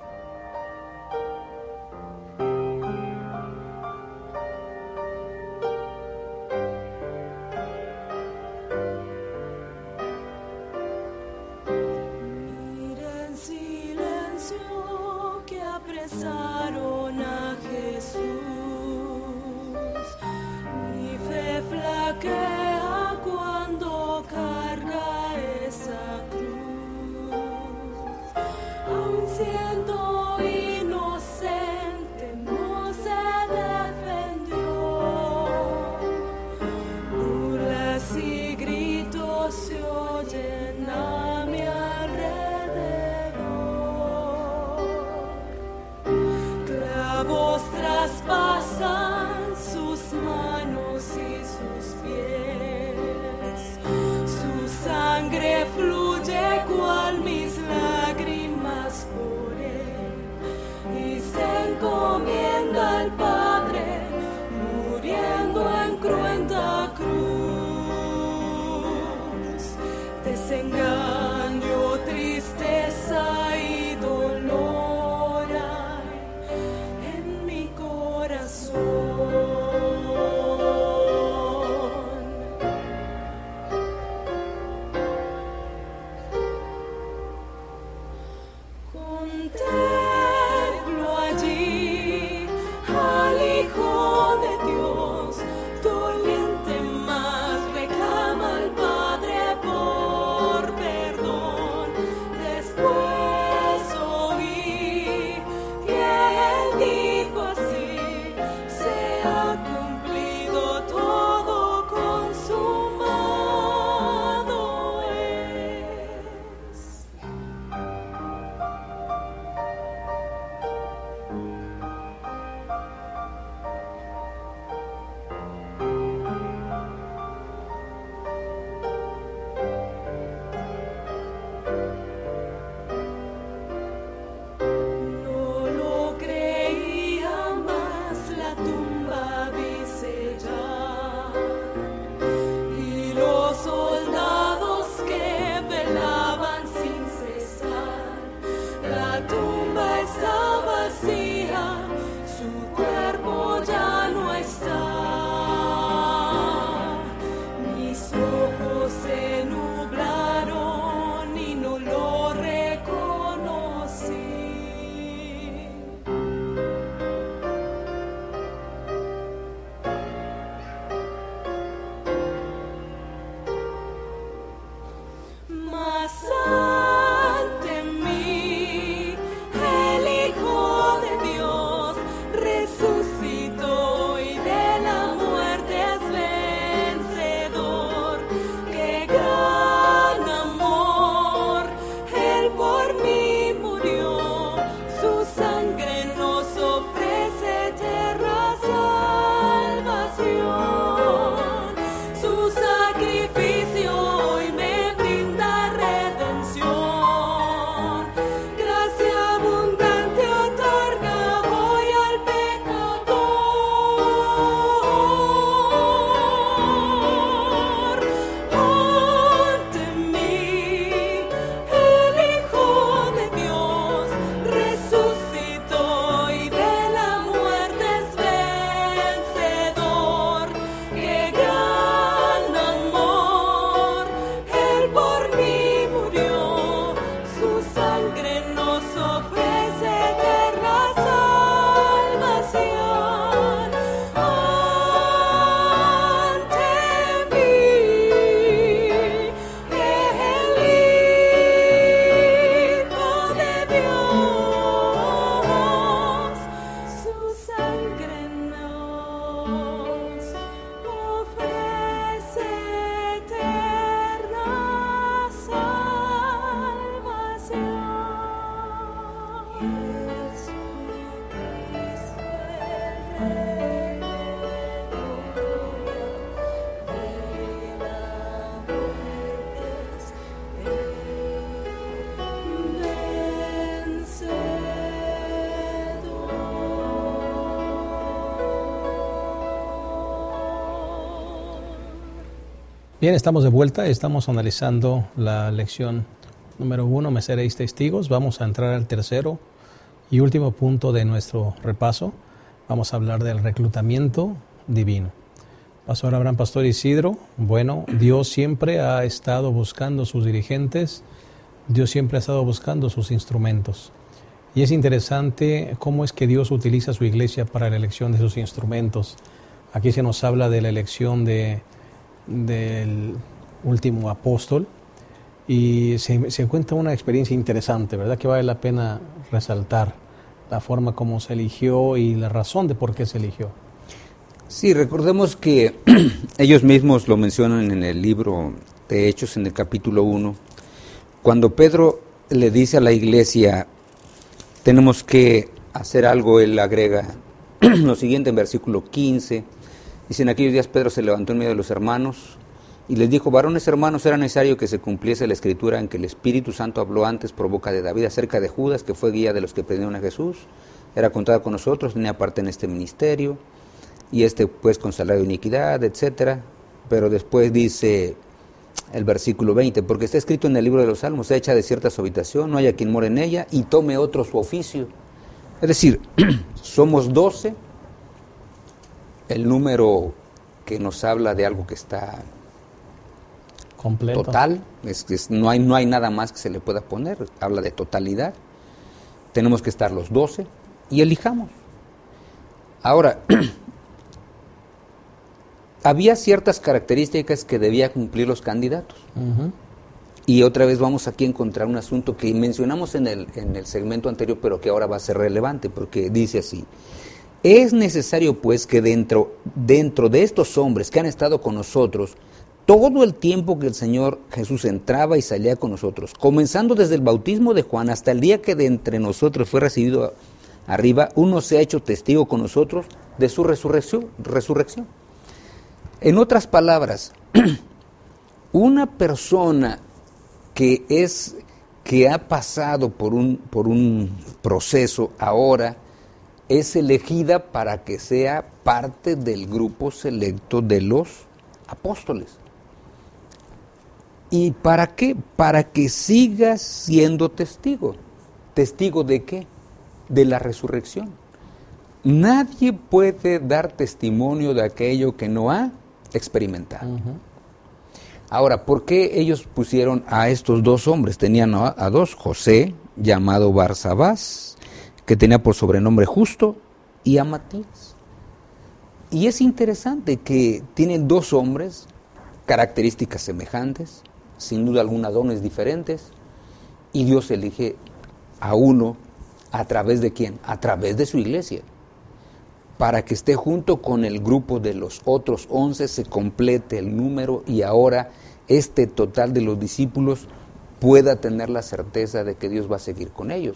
Bien, estamos de vuelta, estamos analizando la lección número uno, me seréis testigos. Vamos a entrar al tercero y último punto de nuestro repaso. Vamos a hablar del reclutamiento divino. Pastor Abraham, Pastor Isidro, bueno, Dios siempre ha estado buscando sus dirigentes, Dios siempre ha estado buscando sus instrumentos. Y es interesante cómo es que Dios utiliza su iglesia para la elección de sus instrumentos. Aquí se nos habla de la elección de del último apóstol y se, se encuentra una experiencia interesante, ¿verdad? Que vale la pena resaltar la forma como se eligió y la razón de por qué se eligió. Sí, recordemos que ellos mismos lo mencionan en el libro de Hechos, en el capítulo uno, cuando Pedro le dice a la iglesia, tenemos que hacer algo, él agrega lo siguiente en versículo quince, dice, en aquellos días Pedro se levantó en medio de los hermanos y les dijo, varones hermanos, era necesario que se cumpliese la escritura en que el Espíritu Santo habló antes por boca de David acerca de Judas, que fue guía de los que prendieron a Jesús, era contado con nosotros, tenía parte en este ministerio, y este pues con salario de iniquidad, etcétera. Pero después dice el versículo veinte, porque está escrito en el libro de los Salmos, se echa de cierta su habitación, no haya quien more en ella, y tome otro su oficio. Es decir, somos doce, el número que nos habla de algo que está completo, total, es, es, no, hay, no hay nada más que se le pueda poner, habla de totalidad. Tenemos que estar los doce y elijamos. Ahora, había ciertas características que debían cumplir los candidatos. Uh-huh. Y otra vez vamos aquí a encontrar un asunto que mencionamos en el, en el segmento anterior, pero que ahora va a ser relevante, porque dice así: es necesario pues que dentro, dentro de estos hombres que han estado con nosotros, todo el tiempo que el Señor Jesús entraba y salía con nosotros, comenzando desde el bautismo de Juan hasta el día que de entre nosotros fue recibido arriba, uno se ha hecho testigo con nosotros de su resurrección. resurrección. En otras palabras, una persona que es que ha pasado por un, por un proceso ahora es elegida para que sea parte del grupo selecto de los apóstoles. ¿Y para qué? Para que siga siendo testigo. ¿Testigo de qué? De la resurrección. Nadie puede dar testimonio de aquello que no ha experimentado. Uh-huh. Ahora, ¿por qué ellos pusieron a estos dos hombres? Tenían a, a dos, José, llamado Barsabás, que tenía por sobrenombre Justo, y a Matías. Y es interesante que tienen dos hombres, características semejantes, sin duda alguna dones diferentes, y Dios elige a uno, ¿a través de quién? A través de su iglesia, para que esté junto con el grupo de los otros once, se complete el número, y ahora este total de los discípulos pueda tener la certeza de que Dios va a seguir con ellos.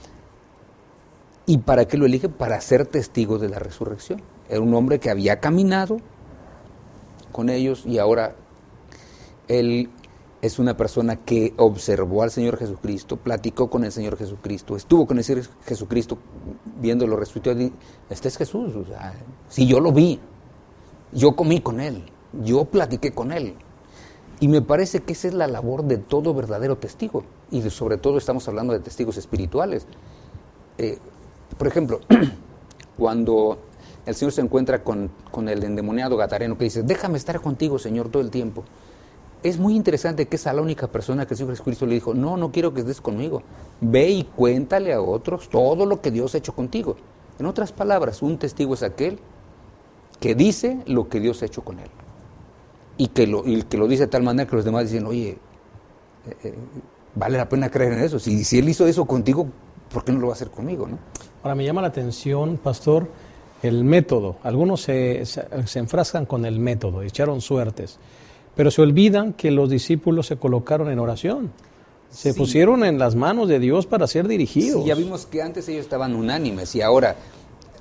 ¿Y para qué lo elige? Para ser testigo de la resurrección. Era un hombre que había caminado con ellos y ahora él es una persona que observó al Señor Jesucristo, platicó con el Señor Jesucristo, estuvo con el Señor Jesucristo viéndolo resucitado. Y este es Jesús, o sea, si yo lo vi, yo comí con Él, yo platiqué con Él. Y me parece que esa es la labor de todo verdadero testigo. Y de, sobre todo estamos hablando de testigos espirituales. Eh, por ejemplo, cuando el Señor se encuentra con, con el endemoniado gadareno que dice, déjame estar contigo, Señor, todo el tiempo. Es muy interesante que esa es la única persona que el Señor Jesucristo le dijo, no, no quiero que estés conmigo. Ve y cuéntale a otros todo lo que Dios ha hecho contigo. En otras palabras, un testigo es aquel que dice lo que Dios ha hecho con él. Y que lo, y que lo dice de tal manera que los demás dicen, oye, eh, eh, vale la pena creer en eso. Si, si Él hizo eso contigo, ¿por qué no lo va a hacer conmigo, no? Ahora me llama la atención, pastor, el método. Algunos se, se, se enfrascan con el método, echaron suertes, pero se olvidan que los discípulos se colocaron en oración. Se sí. pusieron en las manos de Dios para ser dirigidos. Sí, ya vimos que antes ellos estaban unánimes y ahora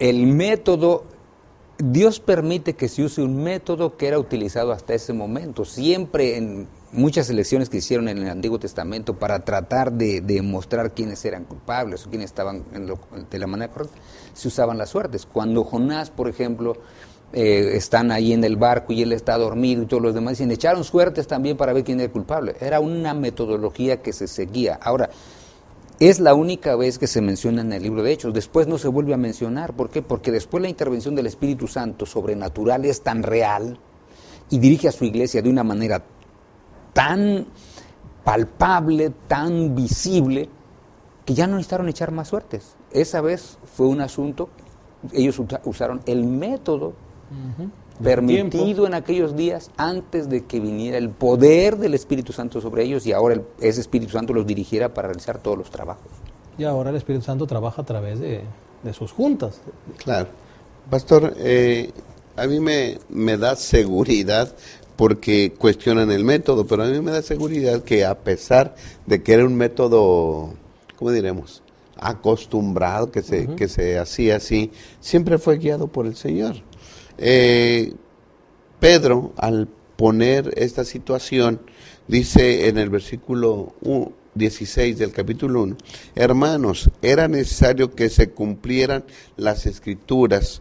el método, Dios permite que se use un método que era utilizado hasta ese momento, siempre en muchas elecciones que hicieron en el Antiguo Testamento para tratar de, de mostrar quiénes eran culpables o quiénes estaban en lo, de la manera correcta, se usaban las suertes. Cuando Jonás, por ejemplo, eh, están ahí en el barco y él está dormido y todos los demás dicen, echaron suertes también para ver quién era el culpable. Era una metodología que se seguía. Ahora, es la única vez que se menciona en el libro de Hechos, después no se vuelve a mencionar. ¿Por qué? Porque después la intervención del Espíritu Santo sobrenatural es tan real y dirige a su iglesia de una manera tan palpable, tan visible, que ya no necesitaron echar más suertes. Esa vez fue un asunto, ellos usaron el método uh-huh. permitido en aquellos días antes de que viniera el poder del Espíritu Santo sobre ellos y ahora el, ese Espíritu Santo los dirigiera para realizar todos los trabajos. Y ahora el Espíritu Santo trabaja a través de, de sus juntas. Claro. Pastor, eh, a mí me, me da seguridad porque cuestionan el método, pero a mí me da seguridad que a pesar de que era un método, ¿cómo diremos?, acostumbrado, que se, uh-huh. que se hacía así, siempre fue guiado por el Señor. Eh, Pedro, al poner esta situación, dice en el versículo dieciséis del capítulo uno, hermanos, era necesario que se cumplieran las Escrituras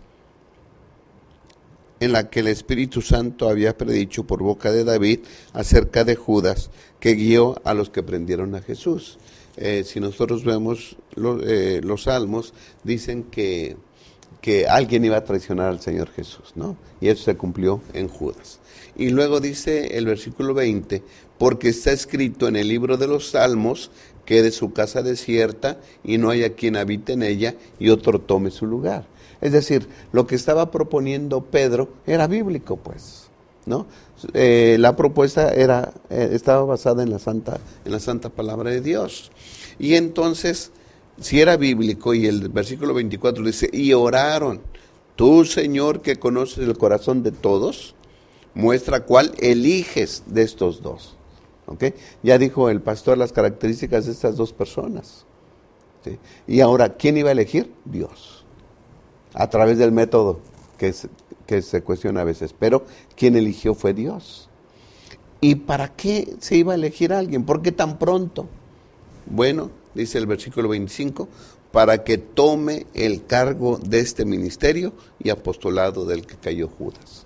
en la que el Espíritu Santo había predicho por boca de David acerca de Judas, que guió a los que prendieron a Jesús. Eh, si nosotros vemos lo, eh, los salmos, dicen que, que alguien iba a traicionar al Señor Jesús, ¿no? Y eso se cumplió en Judas. Y luego dice el versículo veinte, porque está escrito en el libro de los salmos, que de su casa desierta y no haya quien habite en ella y otro tome su lugar. Es decir, lo que estaba proponiendo Pedro era bíblico, pues, ¿no? Eh, la propuesta era eh, estaba basada en la santa en la santa palabra de Dios. Y entonces, si era bíblico, y el versículo veinticuatro dice, y oraron, tú, Señor, que conoces el corazón de todos, muestra cuál eliges de estos dos. ¿Okay? Ya dijo el pastor las características de estas dos personas. ¿Sí? Y ahora, ¿quién iba a elegir? Dios. A través del método que, es, que se cuestiona a veces. Pero quien eligió fue Dios. ¿Y para qué se iba a elegir a alguien? ¿Por qué tan pronto? Bueno, dice el versículo veinticinco, para que tome el cargo de este ministerio y apostolado del que cayó Judas.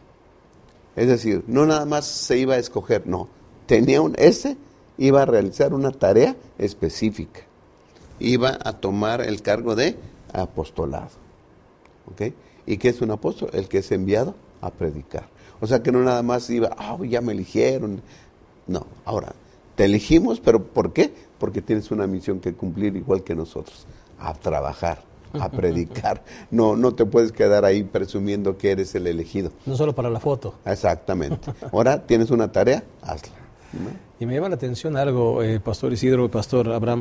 Es decir, no nada más se iba a escoger, no. Tenía un, ese iba a realizar una tarea específica. Iba a tomar el cargo de apostolado. ¿Okay? ¿Y qué es un apóstol? El que es enviado a predicar. O sea que no nada más iba, ah, oh, ya me eligieron. No, ahora, te elegimos, pero ¿por qué? Porque tienes una misión que cumplir igual que nosotros, a trabajar, a predicar. No, no te puedes quedar ahí presumiendo que eres el elegido. No solo para la foto. Exactamente. Ahora tienes una tarea, hazla. ¿No? Y me llama la atención algo, eh, Pastor Isidro, Pastor Abraham.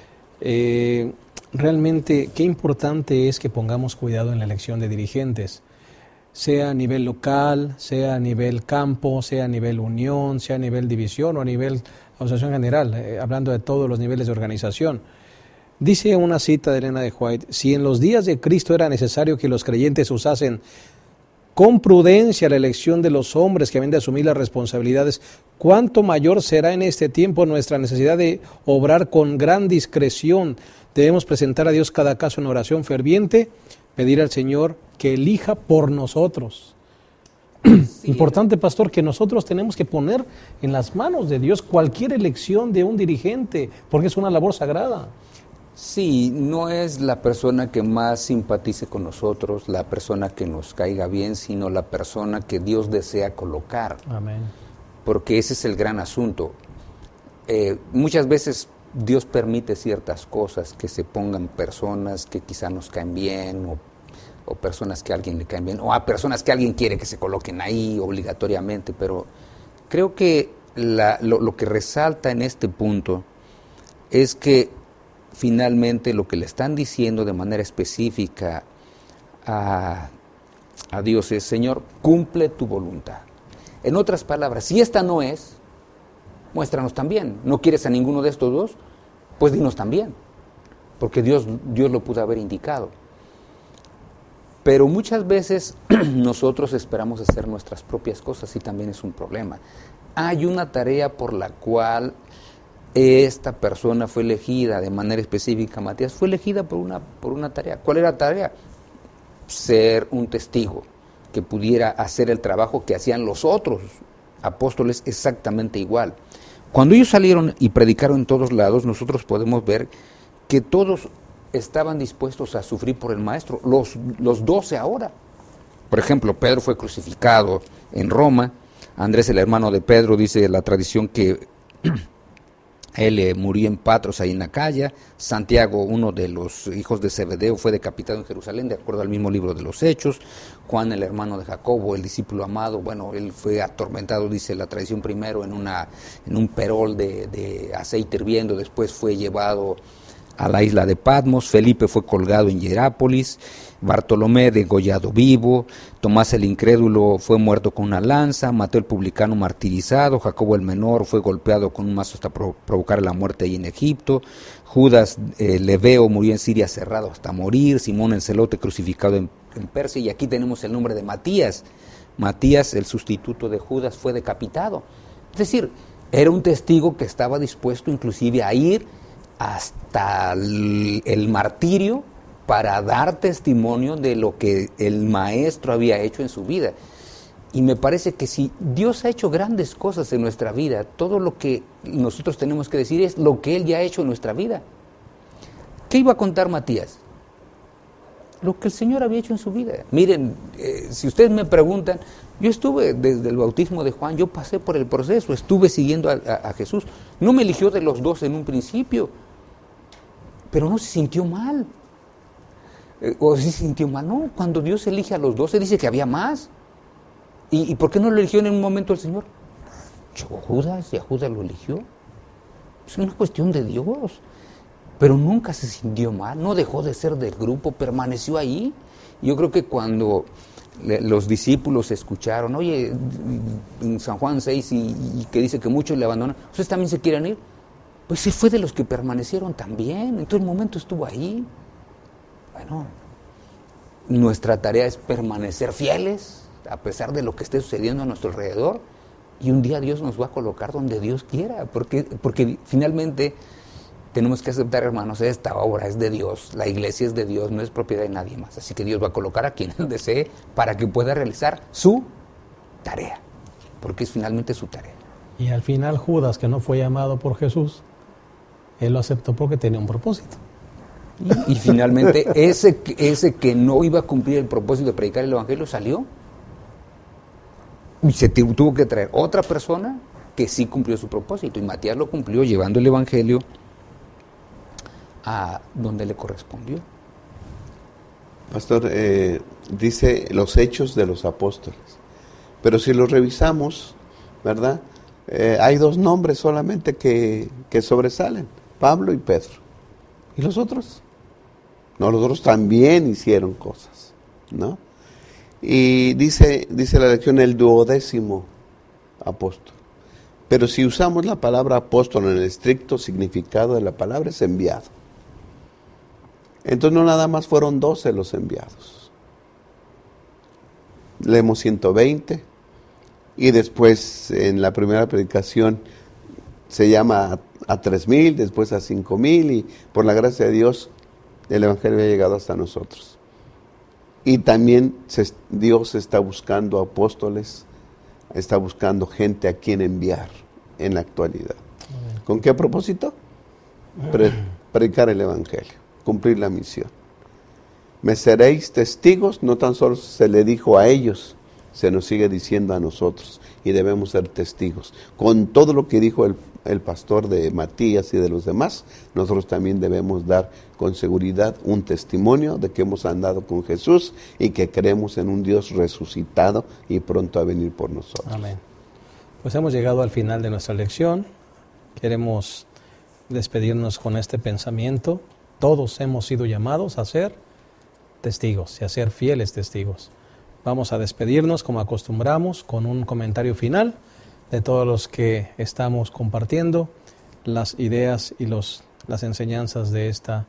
Eh, realmente, qué importante es que pongamos cuidado en la elección de dirigentes, sea a nivel local, sea a nivel campo, sea a nivel unión, sea a nivel división o a nivel asociación general, eh, hablando de todos los niveles de organización. Dice una cita de Elena de White, si en los días de Cristo era necesario que los creyentes usasen con prudencia la elección de los hombres que habían de asumir las responsabilidades, ¿cuánto mayor será en este tiempo nuestra necesidad de obrar con gran discreción? Debemos presentar a Dios cada caso en oración ferviente, pedir al Señor que elija por nosotros. Sí, importante, pastor, que nosotros tenemos que poner en las manos de Dios cualquier elección de un dirigente, porque es una labor sagrada. Sí, no es la persona que más simpatice con nosotros, la persona que nos caiga bien, sino la persona que Dios desea colocar. Amén. Porque ese es el gran asunto. Eh, muchas veces Dios permite ciertas cosas, que se pongan personas que quizá nos caen bien, o, o personas que a alguien le caen bien, o a personas que alguien quiere que se coloquen ahí obligatoriamente, pero creo que la, lo, lo que resalta en este punto es que finalmente lo que le están diciendo de manera específica a, a Dios es, Señor, cumple tu voluntad. En otras palabras, si esta no es, muéstranos también. ¿No quieres a ninguno de estos dos? Pues dinos también, porque Dios, Dios lo pudo haber indicado. Pero muchas veces nosotros esperamos hacer nuestras propias cosas y también es un problema. Hay una tarea por la cual esta persona fue elegida de manera específica, Matías, fue elegida por una, por una tarea. ¿Cuál era la tarea? Ser un testigo que pudiera hacer el trabajo que hacían los otros apóstoles exactamente igual. Cuando ellos salieron y predicaron en todos lados, nosotros podemos ver que todos estaban dispuestos a sufrir por el maestro, los, los doce ahora. Por ejemplo, Pedro fue crucificado en Roma, Andrés, el hermano de Pedro, dice la tradición que él eh, murió en Patros, ahí en Acaya. Santiago, uno de los hijos de Zebedeo, fue decapitado en Jerusalén, de acuerdo al mismo libro de los Hechos. Juan, el hermano de Jacobo, el discípulo amado, bueno, él fue atormentado, dice la tradición, primero en, una, en un perol de, de aceite hirviendo, después fue llevado a la isla de Patmos. Felipe fue colgado en Hierápolis, Bartolomé degollado vivo, Tomás el incrédulo fue muerto con una lanza, Mateo el publicano martirizado, Jacobo el menor fue golpeado con un mazo hasta pro- provocar la muerte ahí en Egipto, Judas eh, Leveo murió en Siria cerrado hasta morir, Simón el celote crucificado en, en Persia, y aquí tenemos el nombre de Matías. Matías, el sustituto de Judas, fue decapitado. Es decir, era un testigo que estaba dispuesto inclusive a ir hasta el, el martirio para dar testimonio de lo que el maestro había hecho en su vida. Y me parece que si Dios ha hecho grandes cosas en nuestra vida, todo lo que nosotros tenemos que decir es lo que Él ya ha hecho en nuestra vida. ¿Qué iba a contar Matías? Lo que el Señor había hecho en su vida. Miren, eh, si ustedes me preguntan, yo estuve desde el bautismo de Juan, yo pasé por el proceso, estuve siguiendo a, a, a Jesús. No me eligió de los dos en un principio, pero no se sintió mal. Eh, o sí se sintió mal, no, cuando Dios elige a los dos, se dice que había más. ¿Y, ¿Y por qué no lo eligió en un momento el Señor? Llegó Judas y a Judas lo eligió. Es una cuestión de Dios. Pero nunca se sintió mal, no dejó de ser del grupo, permaneció ahí. Yo creo que cuando le, los discípulos escucharon, oye, en San Juan seis, y, y que dice que muchos le abandonan, ¿ustedes también se quieren ir? Pues se fue de los que permanecieron también, en todo el momento estuvo ahí. Bueno, nuestra tarea es permanecer fieles, a pesar de lo que esté sucediendo a nuestro alrededor, y un día Dios nos va a colocar donde Dios quiera, porque, porque finalmente tenemos que aceptar, hermanos, esta obra es de Dios, la iglesia es de Dios, no es propiedad de nadie más, así que Dios va a colocar a quien Él desee para que pueda realizar su tarea, porque es finalmente su tarea. Y al final Judas, que no fue llamado por Jesús, él lo aceptó porque tenía un propósito. Y, y finalmente ese, ese que no iba a cumplir el propósito de predicar el evangelio salió y se tuvo que traer otra persona que sí cumplió su propósito, y Matías lo cumplió llevando el evangelio a donde le correspondió. Pastor, eh, dice los hechos de los apóstoles, pero si los revisamos, ¿verdad? Eh, hay dos nombres solamente que, que sobresalen, Pablo y Pedro. ¿Y los otros? No, los otros también hicieron cosas, ¿no? Y dice, dice la lección el duodécimo apóstol. Pero si usamos la palabra apóstol en el estricto significado de la palabra, es enviado. Entonces no nada más fueron doce los enviados. Leemos ciento veinte y después en la primera predicación se llama a, a tres mil, después a cinco mil, y por la gracia de Dios el evangelio ha llegado hasta nosotros. Y también se, Dios está buscando apóstoles, está buscando gente a quien enviar en la actualidad. ¿Con qué propósito? Pre, predicar el evangelio, cumplir la misión. Me seréis testigos, no tan solo se le dijo a ellos, se nos sigue diciendo a nosotros, y debemos ser testigos. Con todo lo que dijo el, el pastor de Matías y de los demás, nosotros también debemos dar con seguridad un testimonio de que hemos andado con Jesús y que creemos en un Dios resucitado y pronto a venir por nosotros. Amén. Pues hemos llegado al final de nuestra lección. Queremos despedirnos con este pensamiento. Todos hemos sido llamados a ser testigos y a ser fieles testigos. Vamos a despedirnos como acostumbramos con un comentario final de todos los que estamos compartiendo las ideas y los, las enseñanzas de esta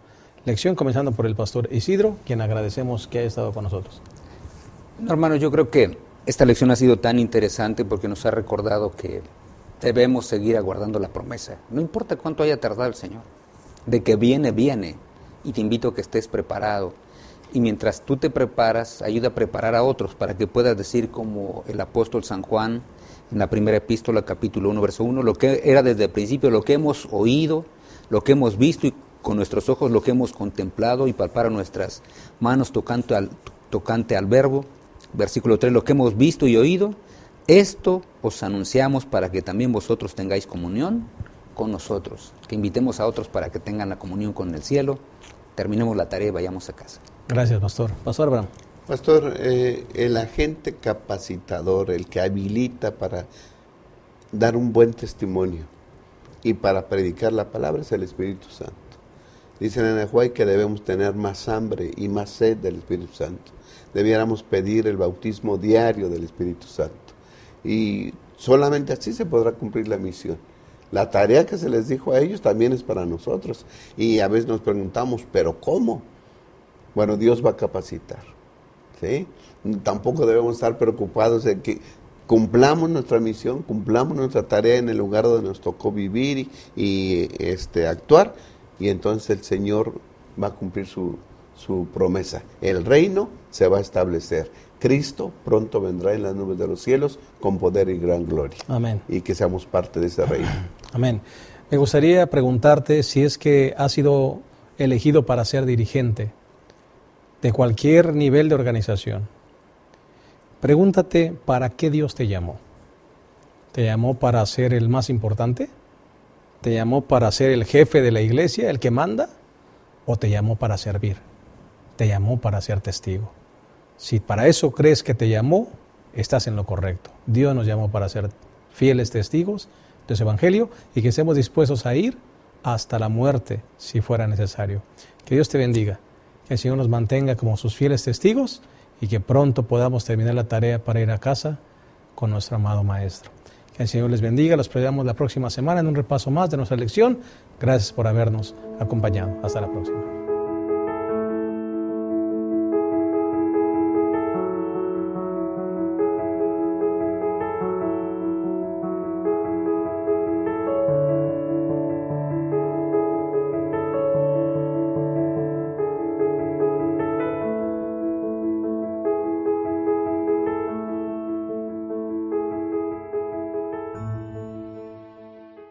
lección, comenzando por el pastor Isidro, quien agradecemos que haya estado con nosotros. No, hermano, yo creo que esta lección ha sido tan interesante porque nos ha recordado que debemos seguir aguardando la promesa. No importa cuánto haya tardado el Señor. De que viene, viene. Y te invito a que estés preparado. Y mientras tú te preparas, ayuda a preparar a otros para que puedas decir como el apóstol San Juan en la primera epístola, capítulo uno, verso uno, lo que era desde el principio, lo que hemos oído, lo que hemos visto y con nuestros ojos lo que hemos contemplado y palpar a nuestras manos tocante al, tocante al verbo. Versículo tres, lo que hemos visto y oído, esto os anunciamos para que también vosotros tengáis comunión con nosotros, que invitemos a otros para que tengan la comunión con el cielo. Terminemos la tarea y vayamos a casa. Gracias, pastor. Pastor Abraham. Pastor, eh, el agente capacitador, el que habilita para dar un buen testimonio y para predicar la palabra es el Espíritu Santo. Dicen en el Juay que debemos tener más hambre y más sed del Espíritu Santo. Debiéramos pedir el bautismo diario del Espíritu Santo. Y solamente así se podrá cumplir la misión. La tarea que se les dijo a ellos también es para nosotros. Y a veces nos preguntamos, ¿pero cómo? Bueno, Dios va a capacitar, ¿sí? Tampoco debemos estar preocupados de que cumplamos nuestra misión, cumplamos nuestra tarea en el lugar donde nos tocó vivir y, y este, actuar. Y entonces el Señor va a cumplir su, su promesa. El reino se va a establecer. Cristo pronto vendrá en las nubes de los cielos con poder y gran gloria. Amén. Y que seamos parte de ese reino. Amén. Me gustaría preguntarte si es que has sido elegido para ser dirigente de cualquier nivel de organización. Pregúntate, ¿para qué Dios te llamó? ¿Te llamó para ser el más importante? ¿Te llamó para ser el jefe de la iglesia, el que manda? ¿O te llamó para servir? Te llamó para ser testigo. Si para eso crees que te llamó, estás en lo correcto. Dios nos llamó para ser fieles testigos de su evangelio y que estemos dispuestos a ir hasta la muerte si fuera necesario. Que Dios te bendiga, que el Señor nos mantenga como sus fieles testigos y que pronto podamos terminar la tarea para ir a casa con nuestro amado Maestro. Que el Señor les bendiga, los esperamos la próxima semana en un repaso más de nuestra lección. Gracias por habernos acompañado. Hasta la próxima.